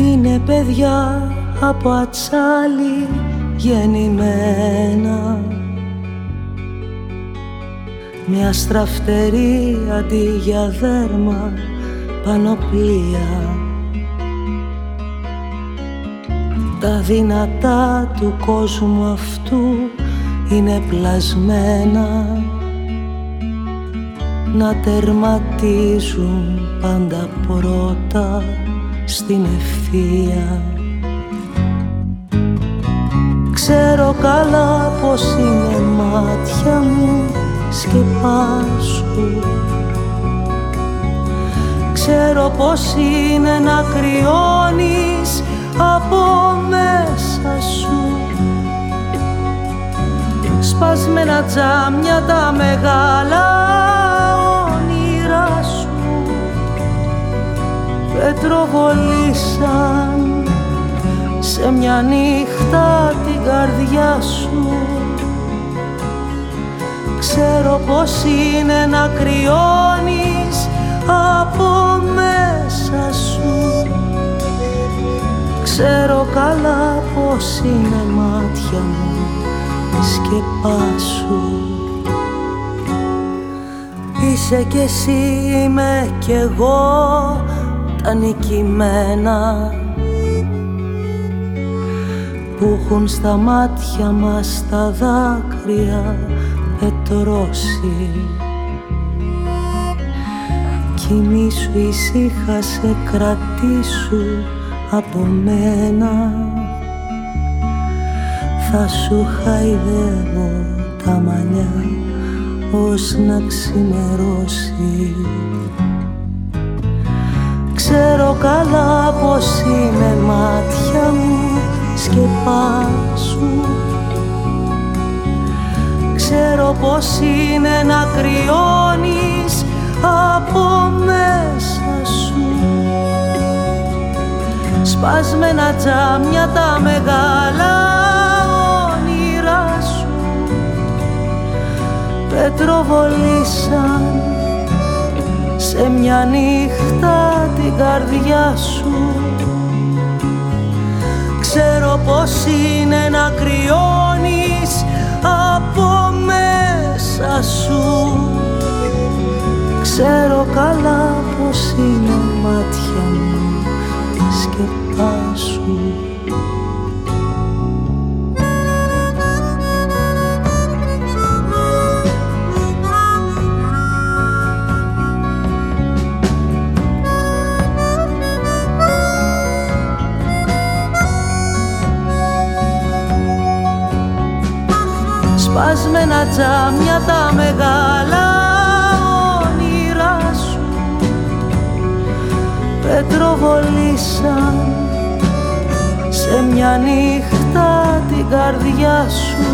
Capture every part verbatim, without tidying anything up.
Είναι παιδιά από ατσάλι γεννημένα, με αστραφτερή αντί για δέρμα πανοπλία. Τα δυνατά του κόσμου αυτού είναι πλασμένα, να τερματίζουν πάντα πρώτα στην ευθεία. Ξέρω καλά πως είναι μάτια μου σκεπάσου, ξέρω πως είναι να κρυώνεις από μέσα σου. Σπασμένα τζάμια τα μεγάλα όνειρά σου πετροβολήσαν σε μια νύχτα την καρδιά σου. Ξέρω πως είναι να κρυώνεις από μέσα σου. Ξέρω καλά πως είναι μάτια μου σκεπάσου. Είσαι κι εσύ, είμαι κι εγώ τα νικημένα που έχουν στα μάτια μας τα δάκρυα πετρώσει. Κοιμήσου ησύχασε, κρατήσου από μένα, θα σου χαϊδεύω τα μαλλιά ως να ξημερώσει. Ξέρω καλά πως είναι μάτια μου σκεπάσου. Ξέρω πως είναι να κρυώνεις από μέσα σου. Σπασμένα τζάμια τα μεγάλα όνειρά σου πετροβολήσαν σε μια νύχτα την καρδιά σου. Ξέρω πως είναι να κρυώνεις από μέσα σου. Ξέρω καλά πως είναι μάτια μου σκεπάσου. Σπασμένα τζάμια τα μεγάλα όνειρά σου πετροβολήσαν σε μια νύχτα την καρδιά σου.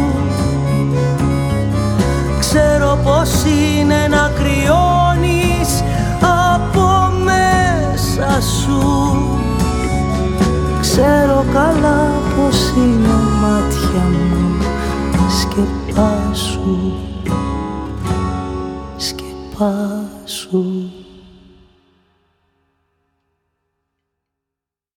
Ξέρω πως είναι να κρυώνεις από μέσα σου. Ξέρω καλά πως είναι μάτια μου σκεπάσου, σκεπάσου.